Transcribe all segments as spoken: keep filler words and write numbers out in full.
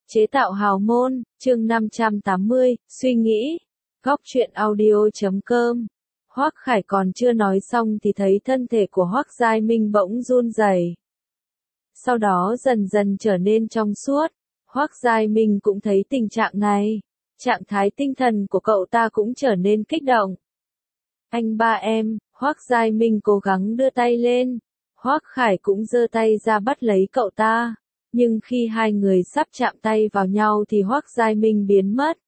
Chế tạo hào môn, chương năm trăm tám mươi, suy nghĩ. Góc truyện audio chấm com. Hoắc Khải còn chưa nói xong thì thấy thân thể của Hoắc Giai Minh bỗng run rẩy. Sau đó dần dần trở nên trong suốt. Hoắc Giai Minh cũng thấy tình trạng này. Trạng thái tinh thần của cậu ta cũng trở nên kích động. Anh ba em, Hoắc Giai Minh cố gắng đưa tay lên. Hoắc Khải cũng giơ tay ra bắt lấy cậu ta. Nhưng khi hai người sắp chạm tay vào nhau thì Hoắc Giai Minh biến mất.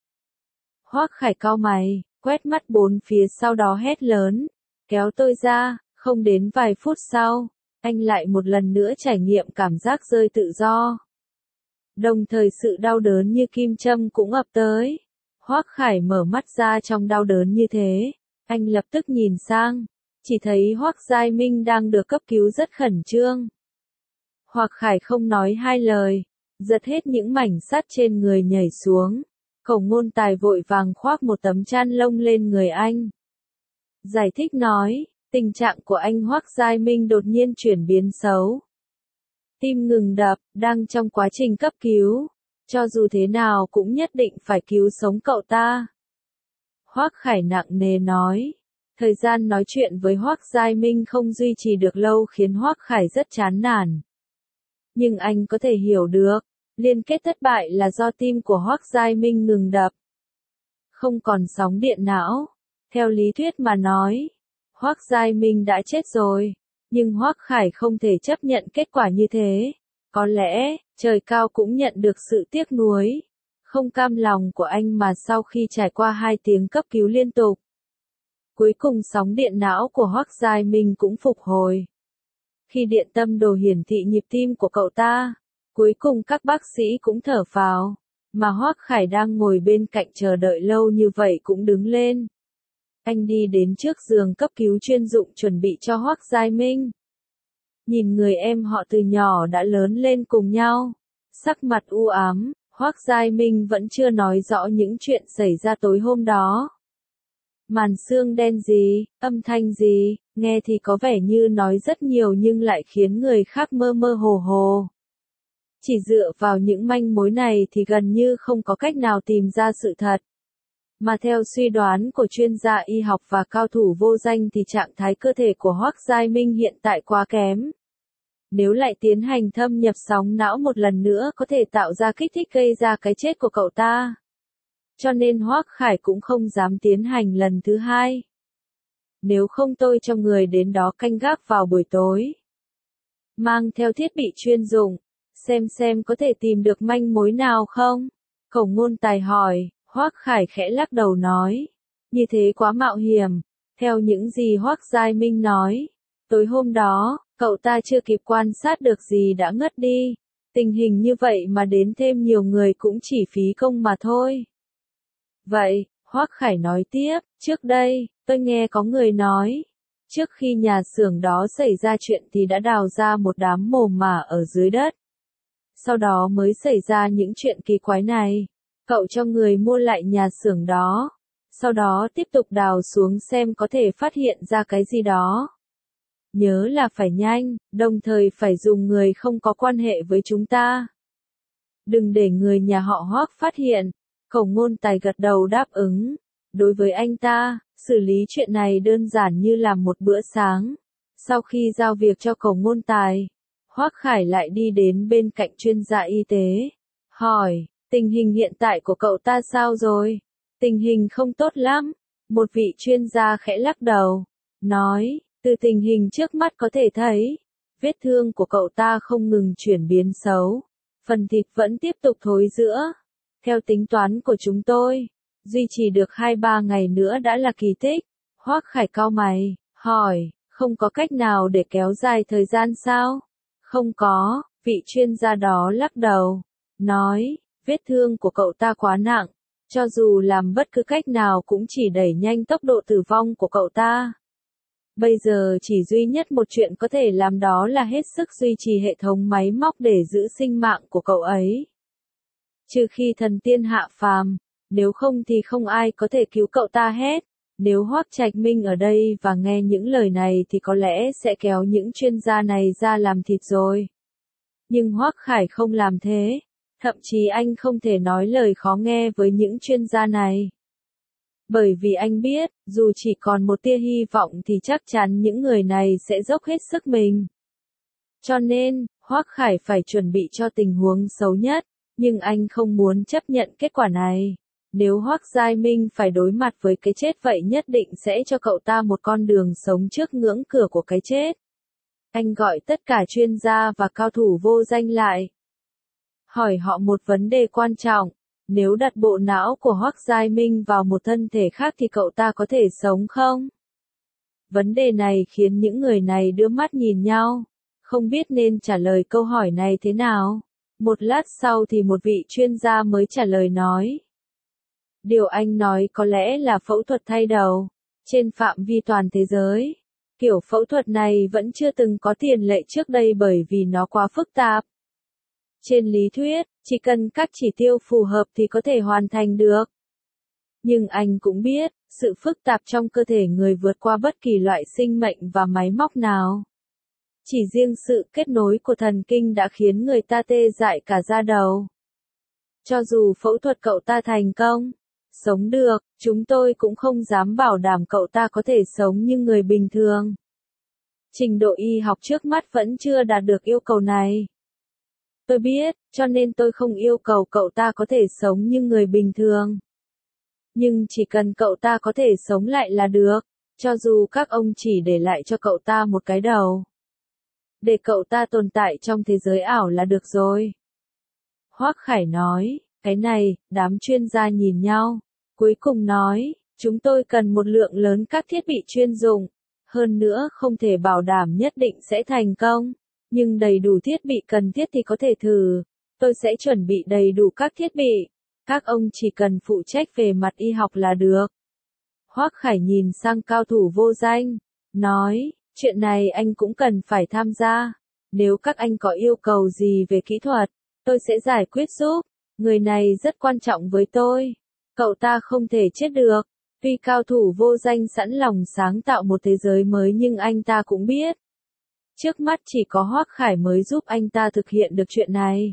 Hoắc Khải cau mày, quét mắt bốn phía sau đó hét lớn. Kéo tôi ra, không đến vài phút sau, anh lại một lần nữa trải nghiệm cảm giác rơi tự do. Đồng thời sự đau đớn như kim châm cũng ập tới. Hoắc Khải mở mắt ra trong đau đớn như thế. Anh lập tức nhìn sang, chỉ thấy Hoắc Giai Minh đang được cấp cứu rất khẩn trương. Hoắc Khải không nói hai lời, giật hết những mảnh sắt trên người nhảy xuống. Khổng Ngôn Tài vội vàng khoác một tấm chăn lông lên người anh. Giải thích nói, tình trạng của anh Hoắc Giai Minh đột nhiên chuyển biến xấu. Tim ngừng đập, đang trong quá trình cấp cứu. Cho dù thế nào cũng nhất định phải cứu sống cậu ta. Hoắc Khải nặng nề nói. Thời gian nói chuyện với Hoắc Giai Minh không duy trì được lâu khiến Hoắc Khải rất chán nản. Nhưng anh có thể hiểu được, liên kết thất bại là do tim của Hoắc Giai Minh ngừng đập. Không còn sóng điện não. Theo lý thuyết mà nói, Hoắc Giai Minh đã chết rồi. Nhưng Hoắc Khải không thể chấp nhận kết quả như thế. Có lẽ, trời cao cũng nhận được sự tiếc nuối, không cam lòng của anh mà sau khi trải qua hai tiếng cấp cứu liên tục. Cuối cùng sóng điện não của Hoắc Giai Minh cũng phục hồi. Khi điện tâm đồ hiển thị nhịp tim của cậu ta, cuối cùng các bác sĩ cũng thở phào, mà Hoắc Khải đang ngồi bên cạnh chờ đợi lâu như vậy cũng đứng lên. Anh đi đến trước giường cấp cứu chuyên dụng chuẩn bị cho Hoắc Giai Minh. Nhìn người em họ từ nhỏ đã lớn lên cùng nhau, sắc mặt u ám, Hoắc Giai Minh vẫn chưa nói rõ những chuyện xảy ra tối hôm đó. Màn sương đen gì, âm thanh gì, nghe thì có vẻ như nói rất nhiều nhưng lại khiến người khác mơ mơ hồ hồ. Chỉ dựa vào những manh mối này thì gần như không có cách nào tìm ra sự thật. Mà theo suy đoán của chuyên gia y học và cao thủ vô danh thì trạng thái cơ thể của Hoắc Giai Minh hiện tại quá kém. Nếu lại tiến hành thâm nhập sóng não một lần nữa có thể tạo ra kích thích gây ra cái chết của cậu ta. Cho nên Hoắc Khải cũng không dám tiến hành lần thứ hai. Nếu không tôi cho người đến đó canh gác vào buổi tối. Mang theo thiết bị chuyên dụng, xem xem có thể tìm được manh mối nào không? Khổng Ngôn Tài hỏi, Hoắc Khải khẽ lắc đầu nói. Như thế quá mạo hiểm. Theo những gì Hoắc Giai Minh nói, tối hôm đó, cậu ta chưa kịp quan sát được gì đã ngất đi. Tình hình như vậy mà đến thêm nhiều người cũng chỉ phí công mà thôi. Vậy, Hoắc Khải nói tiếp, trước đây, tôi nghe có người nói, trước khi nhà xưởng đó xảy ra chuyện thì đã đào ra một đám mồ mả ở dưới đất. Sau đó mới xảy ra những chuyện kỳ quái này. Cậu cho người mua lại nhà xưởng đó. Sau đó tiếp tục đào xuống xem có thể phát hiện ra cái gì đó. Nhớ là phải nhanh, đồng thời phải dùng người không có quan hệ với chúng ta. Đừng để người nhà họ Hoắc phát hiện. Khổng Ngôn Tài gật đầu đáp ứng. Đối với anh ta, xử lý chuyện này đơn giản như làm một bữa sáng. Sau khi giao việc cho Khổng Ngôn Tài, Hoắc Khải lại đi đến bên cạnh chuyên gia y tế. Hỏi, tình hình hiện tại của cậu ta sao rồi? Tình hình không tốt lắm. Một vị chuyên gia khẽ lắc đầu. Nói, từ tình hình trước mắt có thể thấy, vết thương của cậu ta không ngừng chuyển biến xấu. Phần thịt vẫn tiếp tục thối rữa. Theo tính toán của chúng tôi, duy trì được hai ba ngày nữa đã là kỳ tích. Hoắc Khải cau mày, hỏi, không có cách nào để kéo dài thời gian sao? Không có, vị chuyên gia đó lắc đầu, nói, vết thương của cậu ta quá nặng, cho dù làm bất cứ cách nào cũng chỉ đẩy nhanh tốc độ tử vong của cậu ta. Bây giờ chỉ duy nhất một chuyện có thể làm đó là hết sức duy trì hệ thống máy móc để giữ sinh mạng của cậu ấy. Trừ khi thần tiên hạ phàm, nếu không thì không ai có thể cứu cậu ta hết. Nếu Hoắc Trạch Minh ở đây và nghe những lời này thì có lẽ sẽ kéo những chuyên gia này ra làm thịt rồi. Nhưng Hoắc Khải không làm thế. Thậm chí anh không thể nói lời khó nghe với những chuyên gia này. Bởi vì anh biết, dù chỉ còn một tia hy vọng thì chắc chắn những người này sẽ dốc hết sức mình. Cho nên, Hoắc Khải phải chuẩn bị cho tình huống xấu nhất, nhưng anh không muốn chấp nhận kết quả này. Nếu Hoắc Giai Minh phải đối mặt với cái chết vậy nhất định sẽ cho cậu ta một con đường sống trước ngưỡng cửa của cái chết. Anh gọi tất cả chuyên gia và cao thủ vô danh lại. Hỏi họ một vấn đề quan trọng. Nếu đặt bộ não của Hoắc Giai Minh vào một thân thể khác thì cậu ta có thể sống không? Vấn đề này khiến những người này đưa mắt nhìn nhau, không biết nên trả lời câu hỏi này thế nào. Một lát sau thì một vị chuyên gia mới trả lời nói. Điều anh nói có lẽ là phẫu thuật thay đầu, trên phạm vi toàn thế giới. Kiểu phẫu thuật này vẫn chưa từng có tiền lệ trước đây bởi vì nó quá phức tạp. Trên lý thuyết, chỉ cần các chỉ tiêu phù hợp thì có thể hoàn thành được. Nhưng anh cũng biết, sự phức tạp trong cơ thể người vượt qua bất kỳ loại sinh mệnh và máy móc nào. Chỉ riêng sự kết nối của thần kinh đã khiến người ta tê dại cả da đầu. Cho dù phẫu thuật cậu ta thành công, sống được, chúng tôi cũng không dám bảo đảm cậu ta có thể sống như người bình thường. Trình độ y học trước mắt vẫn chưa đạt được yêu cầu này. Tôi biết, cho nên tôi không yêu cầu cậu ta có thể sống như người bình thường. Nhưng chỉ cần cậu ta có thể sống lại là được, cho dù các ông chỉ để lại cho cậu ta một cái đầu. Để cậu ta tồn tại trong thế giới ảo là được rồi. Hoắc Khải nói, cái này, đám chuyên gia nhìn nhau. Cuối cùng nói, chúng tôi cần một lượng lớn các thiết bị chuyên dụng. Hơn nữa không thể bảo đảm nhất định sẽ thành công. Nhưng đầy đủ thiết bị cần thiết thì có thể thử. Tôi sẽ chuẩn bị đầy đủ các thiết bị. Các ông chỉ cần phụ trách về mặt y học là được. Hoắc Khải nhìn sang cao thủ vô danh, nói, chuyện này anh cũng cần phải tham gia. Nếu các anh có yêu cầu gì về kỹ thuật, tôi sẽ giải quyết giúp. Người này rất quan trọng với tôi. Cậu ta không thể chết được. Tuy cao thủ vô danh sẵn lòng sáng tạo một thế giới mới nhưng anh ta cũng biết. Trước mắt chỉ có Hoắc Khải mới giúp anh ta thực hiện được chuyện này.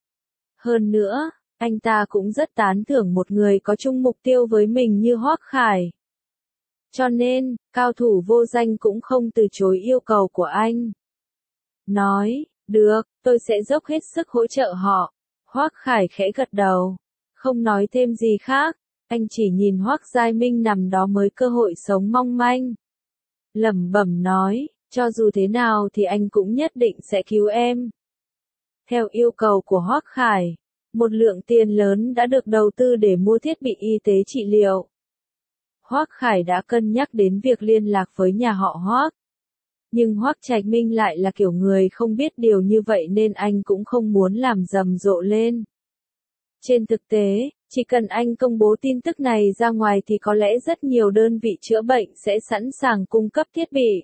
Hơn nữa, anh ta cũng rất tán thưởng một người có chung mục tiêu với mình như Hoắc Khải. Cho nên, cao thủ vô danh cũng không từ chối yêu cầu của anh. Nói, được, tôi sẽ dốc hết sức hỗ trợ họ. Hoắc Khải khẽ gật đầu, không nói thêm gì khác, anh chỉ nhìn Hoắc Giai Minh nằm đó mới cơ hội sống mong manh. Lẩm bẩm nói, cho dù thế nào thì anh cũng nhất định sẽ cứu em. Theo yêu cầu của Hoắc Khải, một lượng tiền lớn đã được đầu tư để mua thiết bị y tế trị liệu. Hoắc Khải đã cân nhắc đến việc liên lạc với nhà họ Hoắc. Nhưng Hoắc Trạch Minh lại là kiểu người không biết điều như vậy nên anh cũng không muốn làm rầm rộ lên. Trên thực tế, chỉ cần anh công bố tin tức này ra ngoài thì có lẽ rất nhiều đơn vị chữa bệnh sẽ sẵn sàng cung cấp thiết bị.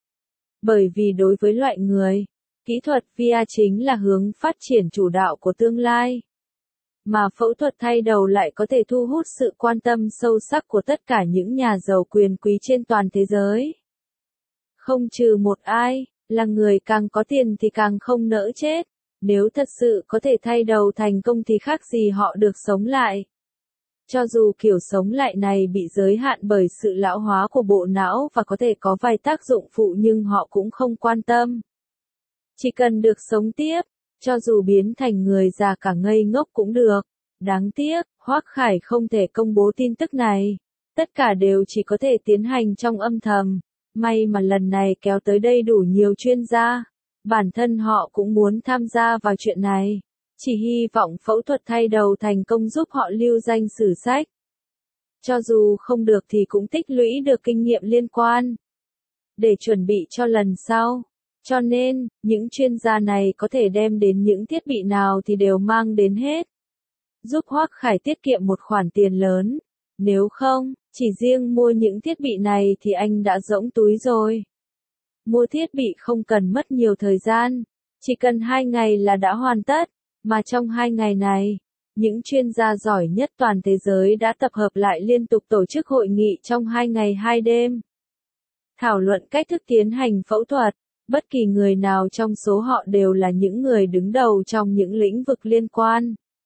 Bởi vì đối với loại người, kỹ thuật vê e rờ chính là hướng phát triển chủ đạo của tương lai. Mà phẫu thuật thay đầu lại có thể thu hút sự quan tâm sâu sắc của tất cả những nhà giàu quyền quý trên toàn thế giới. Không trừ một ai, là người càng có tiền thì càng không nỡ chết. Nếu thật sự có thể thay đầu thành công thì khác gì họ được sống lại. Cho dù kiểu sống lại này bị giới hạn bởi sự lão hóa của bộ não và có thể có vài tác dụng phụ nhưng họ cũng không quan tâm. Chỉ cần được sống tiếp, cho dù biến thành người già cả ngây ngốc cũng được. Đáng tiếc, Hoắc Khải không thể công bố tin tức này. Tất cả đều chỉ có thể tiến hành trong âm thầm. May mà lần này kéo tới đây đủ nhiều chuyên gia. Bản thân họ cũng muốn tham gia vào chuyện này. Chỉ hy vọng phẫu thuật thay đầu thành công giúp họ lưu danh sử sách. Cho dù không được thì cũng tích lũy được kinh nghiệm liên quan. Để chuẩn bị cho lần sau. Cho nên, những chuyên gia này có thể đem đến những thiết bị nào thì đều mang đến hết. Giúp Hoắc Khải tiết kiệm một khoản tiền lớn. Nếu không, chỉ riêng mua những thiết bị này thì anh đã rỗng túi rồi. Mua thiết bị không cần mất nhiều thời gian. Chỉ cần hai ngày là đã hoàn tất. Mà trong hai ngày này, những chuyên gia giỏi nhất toàn thế giới đã tập hợp lại liên tục tổ chức hội nghị trong hai ngày hai đêm. Thảo luận cách thức tiến hành phẫu thuật. Bất kỳ người nào trong số họ đều là những người đứng đầu trong những lĩnh vực liên quan.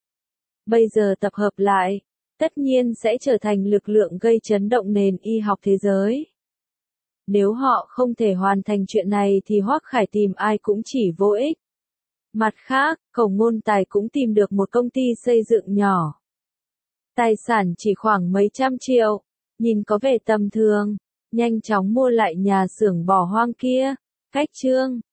Bây giờ tập hợp lại, tất nhiên sẽ trở thành lực lượng gây chấn động nền y học thế giới. Nếu họ không thể hoàn thành chuyện này thì Hoắc Khải tìm ai cũng chỉ vô ích. Mặt khác, Khổng Ngôn Tài cũng tìm được một công ty xây dựng nhỏ. Tài sản chỉ khoảng mấy trăm triệu, nhìn có vẻ tầm thường, nhanh chóng mua lại nhà xưởng bỏ hoang kia. Cách chương